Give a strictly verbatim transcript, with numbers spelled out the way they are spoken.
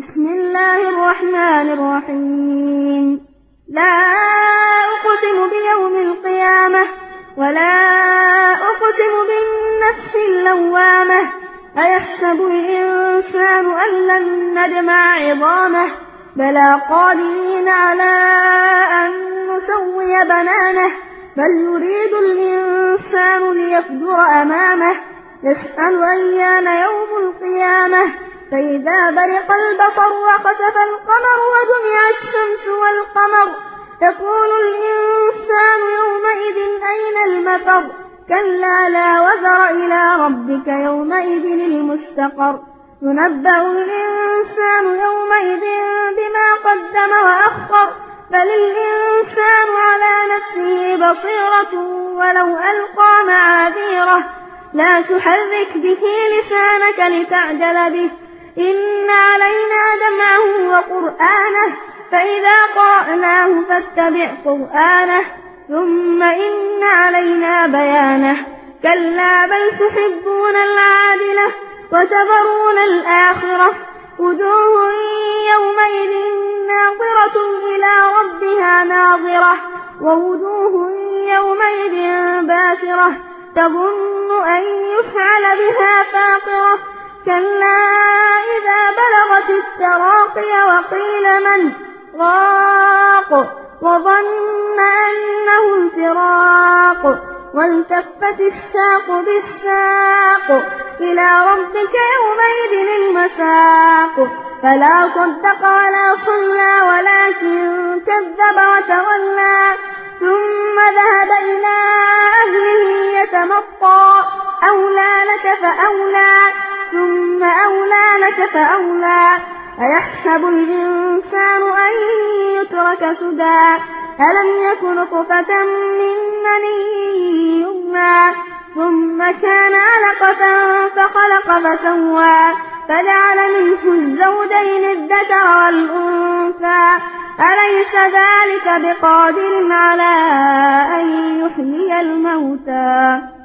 بسم الله الرحمن الرحيم لا أقسم بيوم القيامة ولا أقسم بالنفس اللوامة أيحسب الإنسان أن لن نجمع عظامه بلى قادرين على أن نسوي بنانه بل يريد الإنسان ليفجر أمامه يسأل أيان يوم القيامة فإذا برق البصر وخسف القمر وجمع الشمس والقمر يقول الإنسان يومئذ أين المفر كلا لا وزر إلى ربك يومئذ المستقر ينبأ الإنسان يومئذ بما قدم وأخر بل الإنسان على نفسه بصيرة ولو ألقى معاذيره لا تحرك به لسانك لتعجل به إن علينا جمعه وقرآنه فإذا قرأناه فاتبع قرآنه ثم إن علينا بيانه كلا بل تحبون العاجلة وتذرون الآخرة وجوه يومئذ ناظرة إلى ربها ناظرة ووجوه يومئذ باسرة تظن أن يفعل بها فاقرة كلا إذا بلغت التراقي وقيل من راق وظن أنه الفراق والتفت الساق بالساق إلى ربك يومئذ المساق فلا صدق ولا صلى ولكن كذب وتولى ثم ذهب إلى أهله يتمطى أولى لك فأولى ثم أولى لك فأولى أيحسب الإنسان أن يترك سدى ألم يكن نطفة من مني يمنى ثم كان علقة فخلق فسوى فجعل منه الزوجين الذكر والأنثى أليس ذلك بقادر على أن يحيي الموتى